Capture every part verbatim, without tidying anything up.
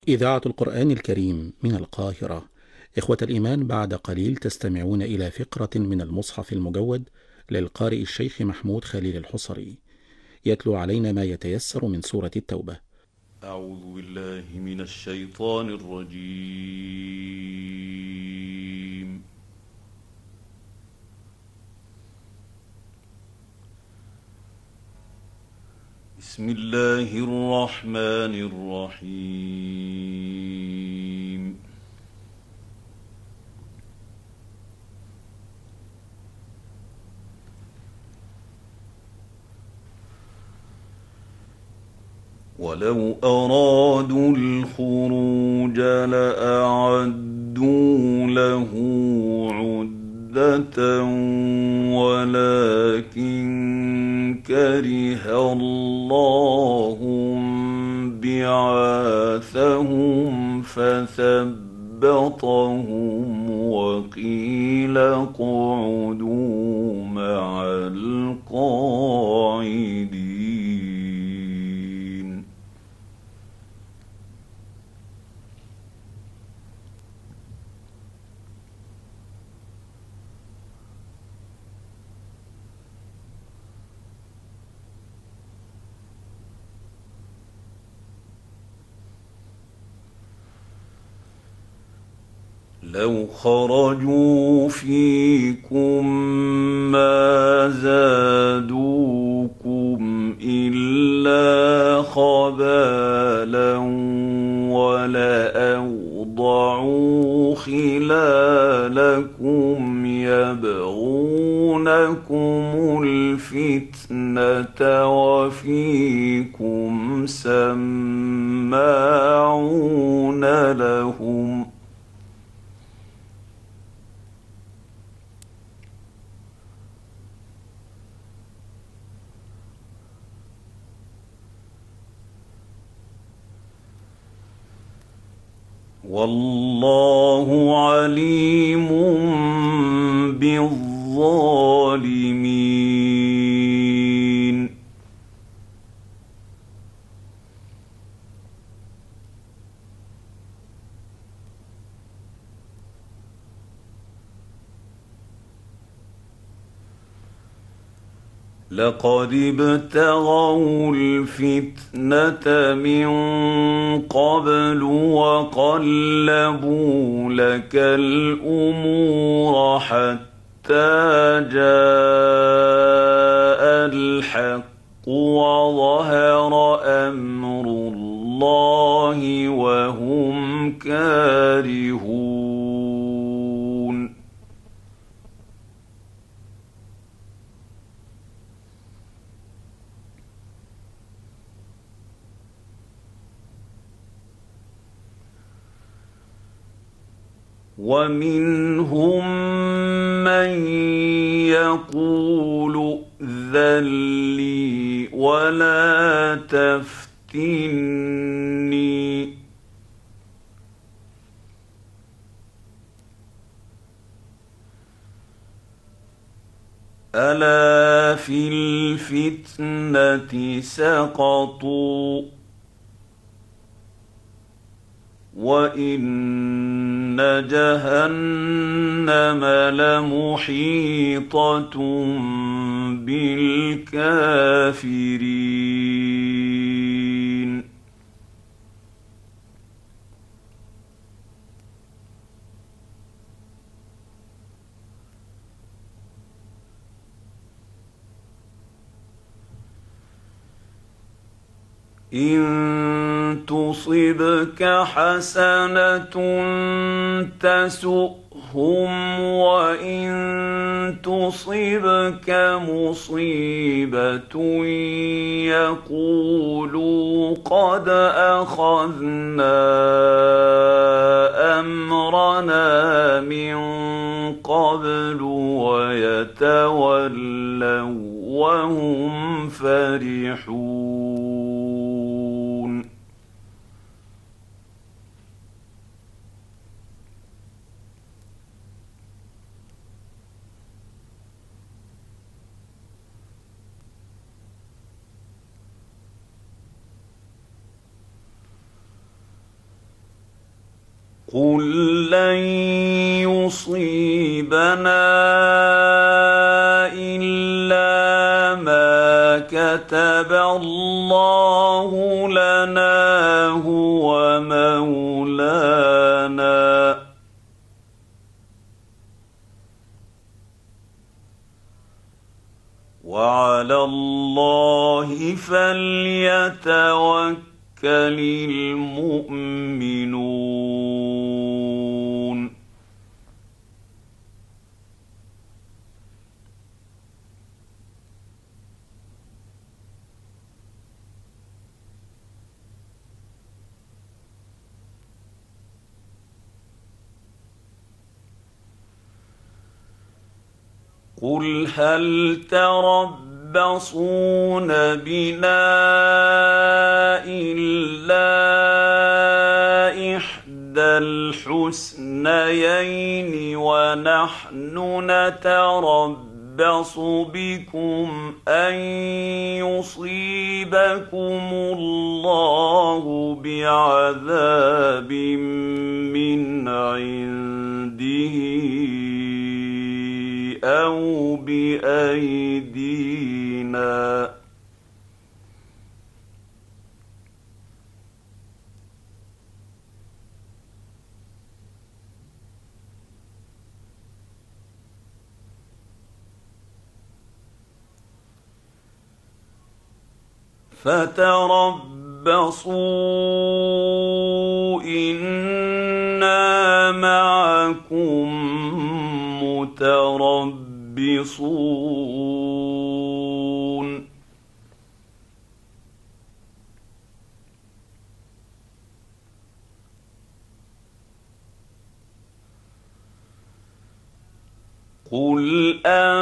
إذاعة القرآن الكريم من القاهرة. إخوة الإيمان، بعد قليل تستمعون إلى فقرة من المصحف المجود للقارئ الشيخ محمود خليل الحصري، يتلو علينا ما يتيسر من سورة التوبة. أعوذ بالله من الشيطان الرجيم. بسم الله الرحمن الرحيم. ولو أرادوا الخروج لأعدوا له عدة ولكن كره الله بعاثهم فثبطهم وقيل اقعدوا مع القاعدين. لو خرجوا فيكم ما زادوكم إلا خبالا ولأوضعوا خلالكم يبغونكم الفتنة وفيكم سماعون لهم والله عليم بالظالمين. لقد ابتغوا الفتنة من قبل وقلبوا لك الأمور حتى جاء الحق وظهر أمر الله وهم كارهون. ومنهم من يقول ائذن لي ولا تفتني ألا في الفتنة سقطوا وإن جهنم لمحيطة بالكافرين. إن تصبك حسنة تسؤهم وإن تصبك مصيبة يقولوا قد أخذنا أمرنا من قبل ويتولوا وهم فرحون. قل لن يصيبنا إلا ما كتب الله لنا هو مولانا وعلى الله فليتوكل المؤمنون. قل هل تربصون بنا إلا إحدى الحسنيين ونحن نتربص بكم أن يصيبكم الله بعذاب من عنده أو بأيدينا فتربصوا إنا معكم متربصون. قل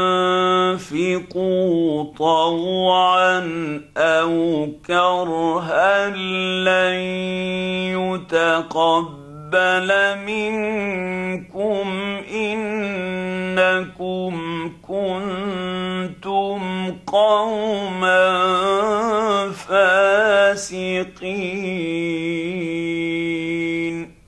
أنفقوا طوعا أو كرها لن يتقبل منكم إنكم كنتم قوما فاسقين.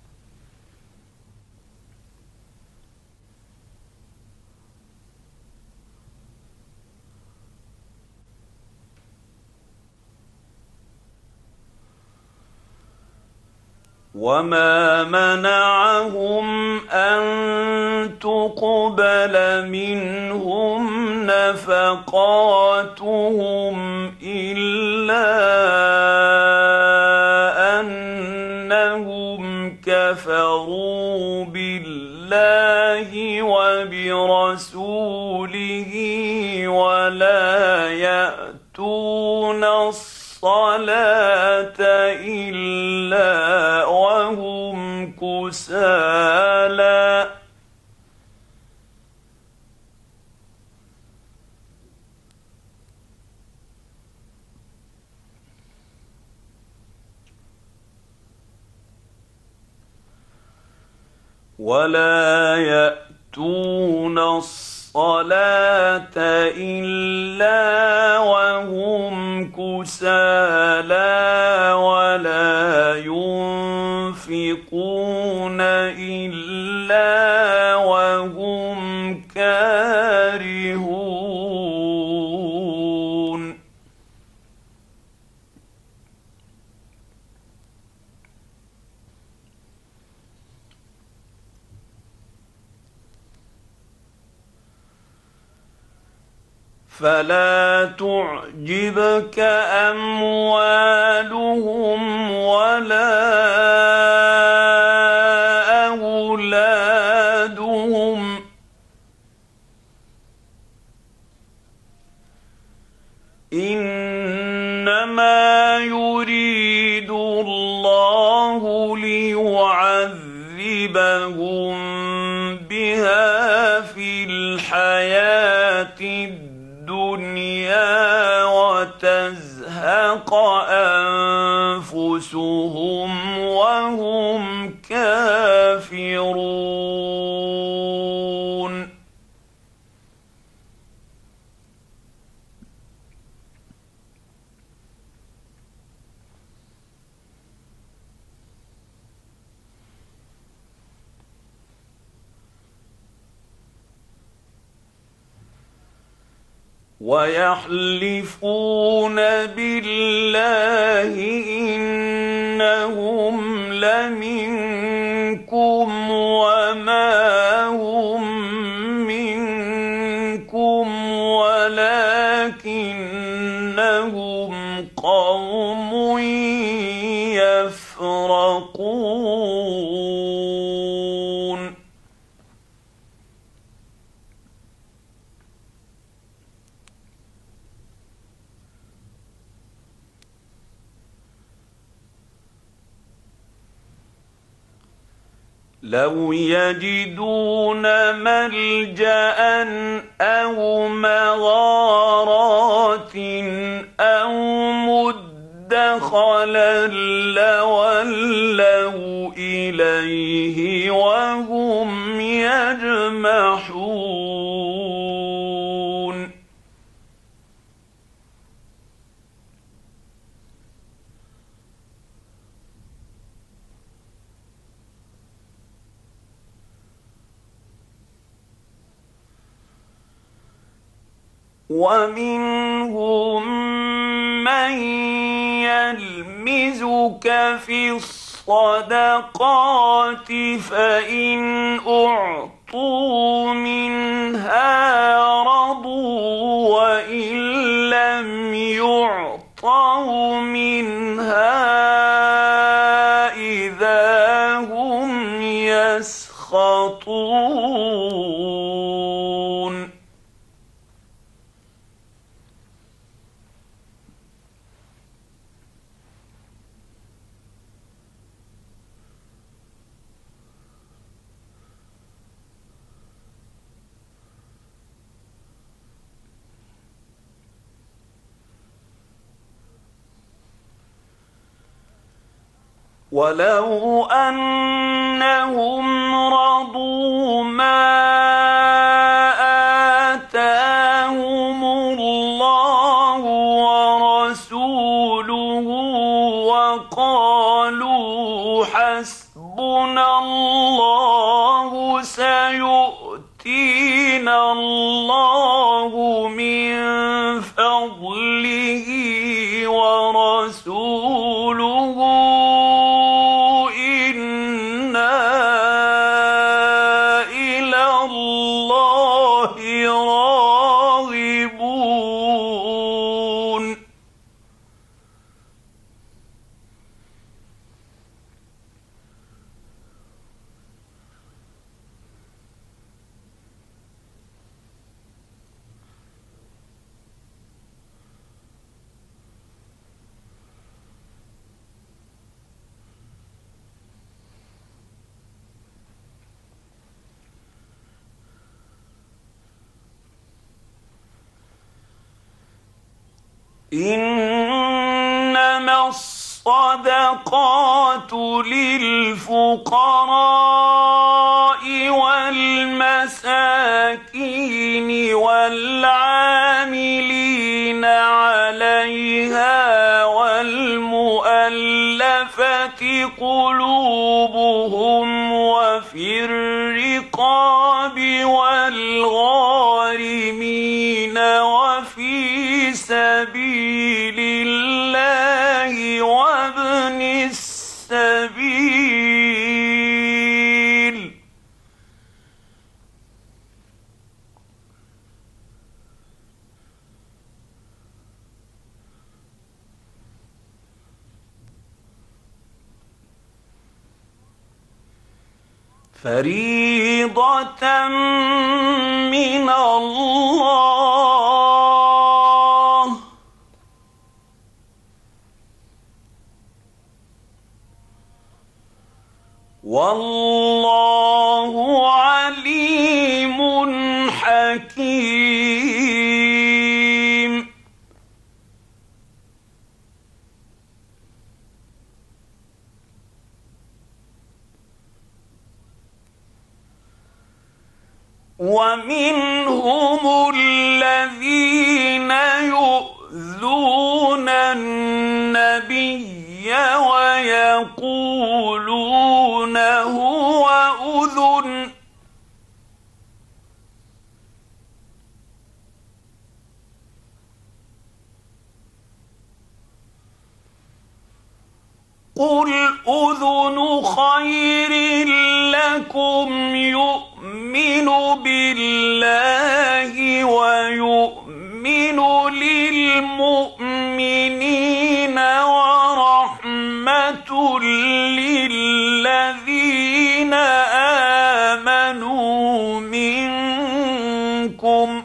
وما منعهم أن تقبل منهم نفقاتهم إلا أنهم كفروا بالله وبرسوله ولا يأتون الصلاة إلا وهم كسالى ولا يأتون الصلاة إلا وهم كسالى ولا ينفقون إلا وهم كارهون. فلا تعجبك أموالهم ولا أولادهم إنما يريد الله ليعذبهم بها في الحياة الدنيا الدنيا وتزهق أنفسهم وهم كافرون. ويحلفون بالله إنهم لمنكم وما هم منكم ولكنهم قوم يفرقون. لو يجدون ملجأ أو مغارات أو مدخلا لولوا إليه وهم يجمحون. ومنهم من يلمزك في الصدقات فإن أعطوا منها رضوا وإن لم يعطوا منها إذا هم يسخطون. ولو أنهم رضوا ما آتاهم الله ورسوله وقالوا حسبنا الله سيؤتينا الله من فضله ورسوله إنما الصدقات للفقراء والمساكين والعاملين عليها والمؤلفة قلوبهم وفي الرقاب والغارمين وفي سبيل الله وابن السبيل. فريضة من الله والله عليم حكيم. ومنهم الذين يؤذون النبي ويقولون هو أذن قل أذن خير لكم يؤمن بالله ويؤمن للمؤمنين ورحمة للذين آمنوا منكم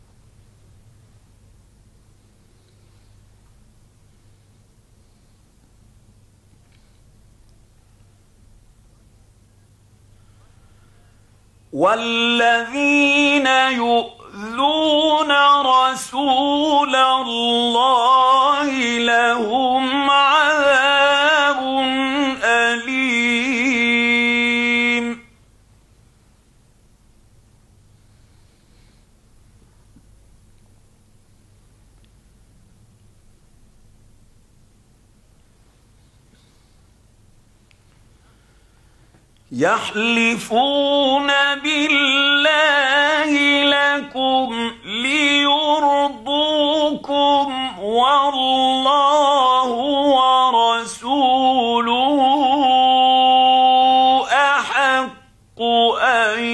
والذين يؤذون رسول الله لهم عذاب أليم. يحلفون بالله لكم ليرضوكم والله ورسوله أحق أن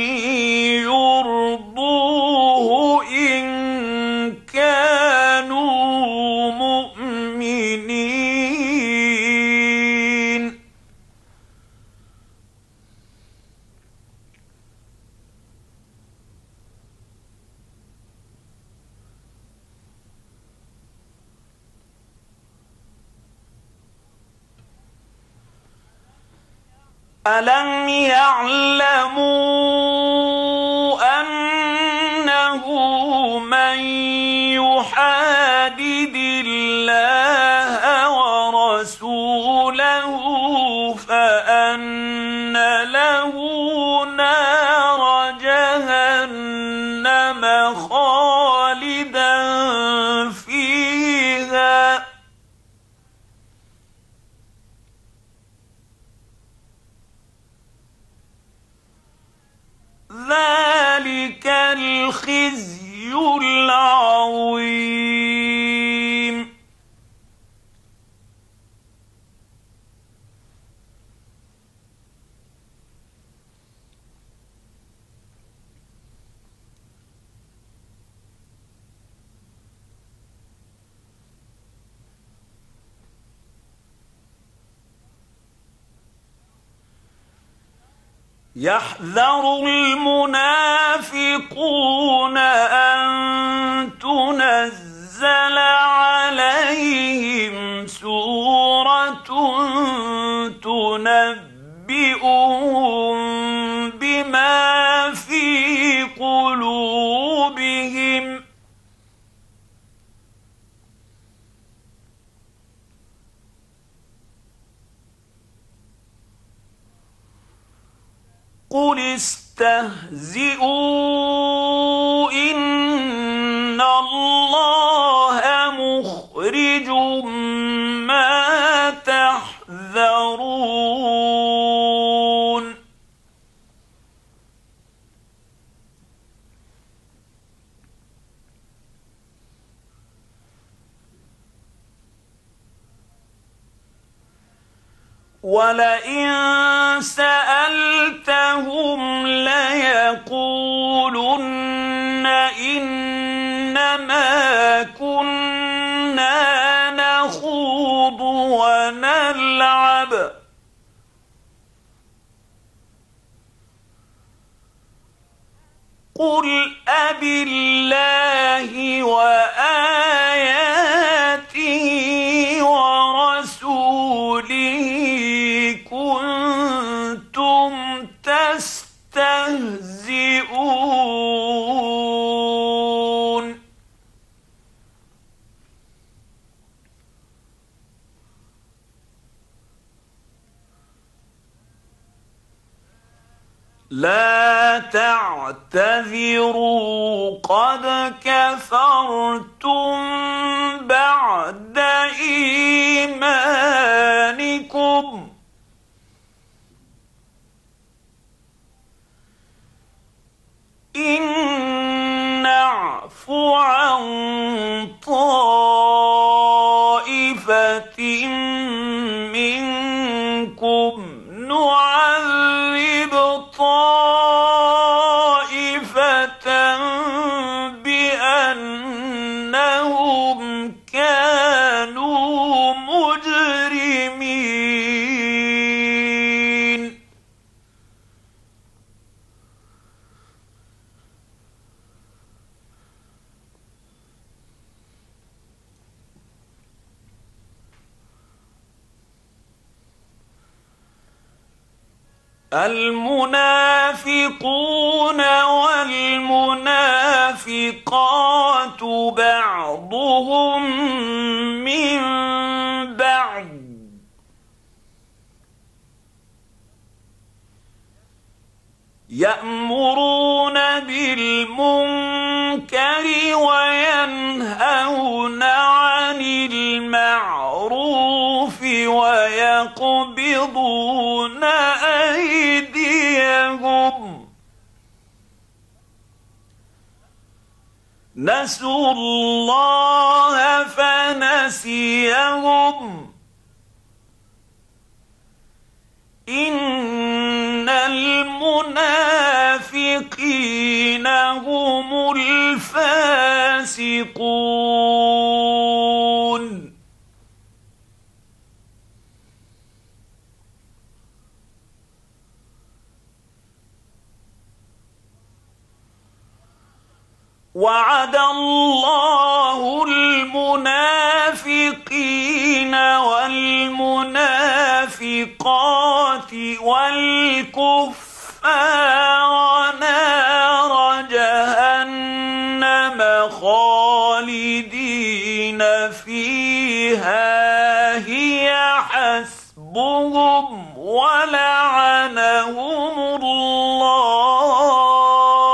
يرضوه إن كانوا مؤمنين. ألم يعلموا أنه من يحادد الله ورسوله فأن له نار جهنم خالدا فيها ذلك الخزي العظيم. يحذر المنافقون أن تنزل عليهم سورة تنبئهم بما في قلوبهم قل استهزئوا إن الله مخرج ما تحذرون. ولئن سألتهم ليقولن إنما كنا نخوض ونلعب قل أبالله وآياته ورسوله كنتم تستهزئون. لا تعتذروا قد كفرتم بعد إيمانكم إن نعفو عن طائفة منكم نعذب طائفة بأنهم كانوا مجرمين. المنافقون والمنافقات بعضهم من بعض يأمرون بالمنكر وينهون عن المعروف ويقبضون أيديهم. نسوا الله فنسيهم. إن المنافقين هم الفاسقون. وعد الله المنافقين والمنافقات والكفار نار جهنم خالدين فيها هي حسبهم ولعنهم الله.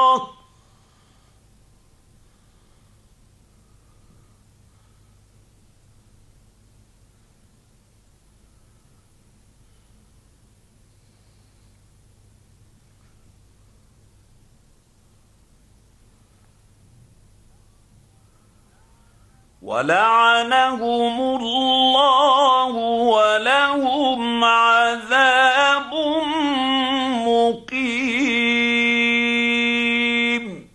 ولعنهم الله ولهم عذاب مقيم.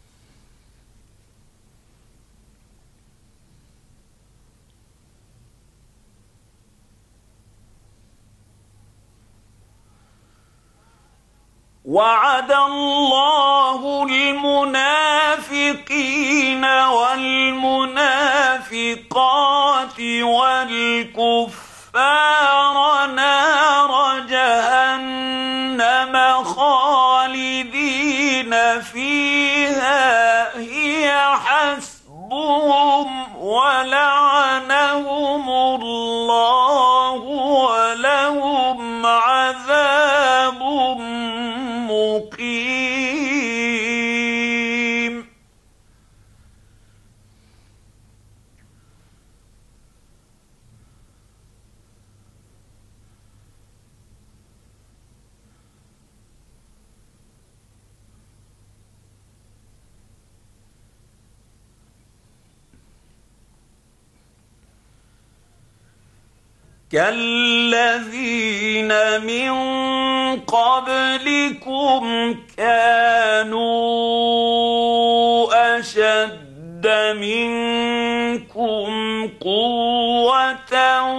وعد الله المنافقين والمنافقات والكفار نار جهنم خالدين فيها هي حسبهم ولعنهم الله ولهم عذاب مقيم. كالذين من قبلكم كانوا أشد منكم قوة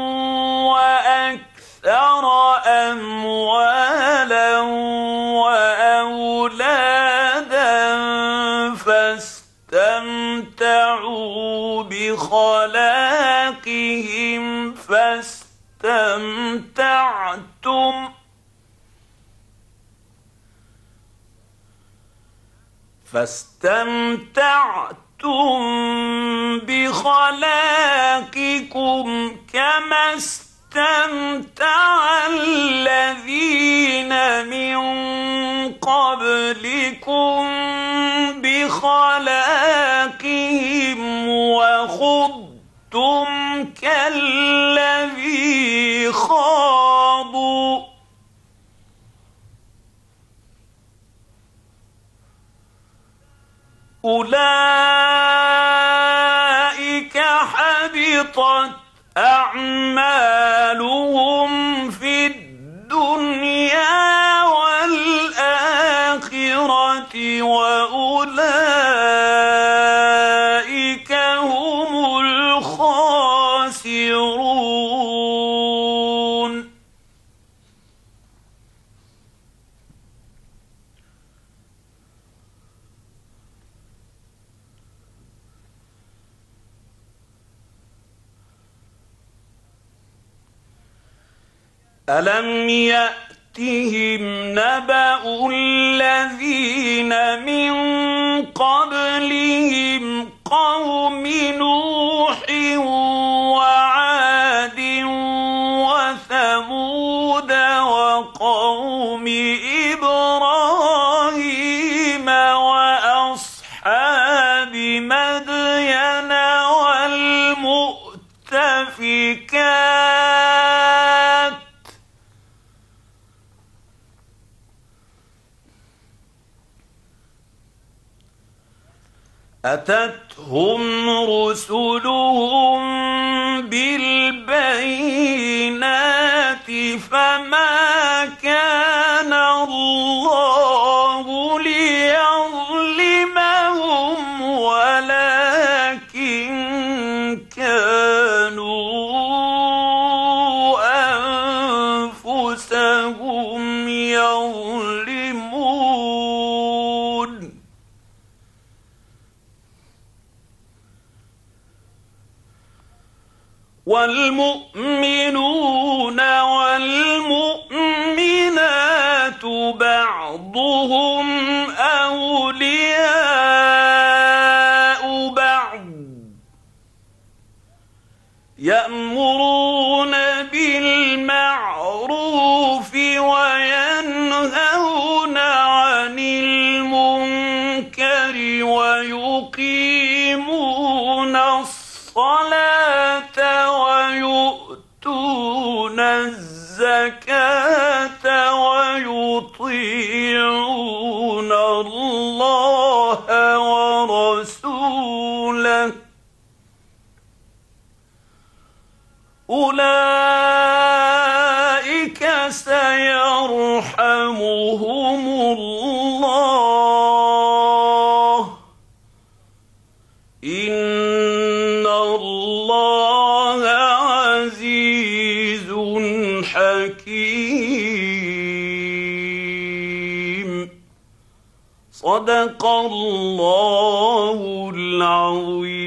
وأكثر أموالا وأولادا فاستمتعوا بخلاقهم فاستمتعتم فاستمتعتم بخلاقكم كما استمتع الذين من قبلكم بخلاقهم وخضتم كالذي خاضوا أولئك حبطت أعمالهم في الدنيا ألم يأتهم نبأ الذين من قبلهم قوم نوح وعاد وثمود وقوم إبراهيم وأصحاب مدين والمؤتفكات أتتهم رسلهم بالبينات فما كان الله ليظلمهم ولكن كانوا أنفسهم يظلمون والمؤمنون والمؤمنات بعضهم أولياء بعض يأمرون بالمعروف وينهون عن المنكر ويقيمون الصلاة ويؤتون الزكاة ويطيعون الله ورسوله أولئك سيرحمهم الله إن الله عزيز حكيم صدق الله العظيم.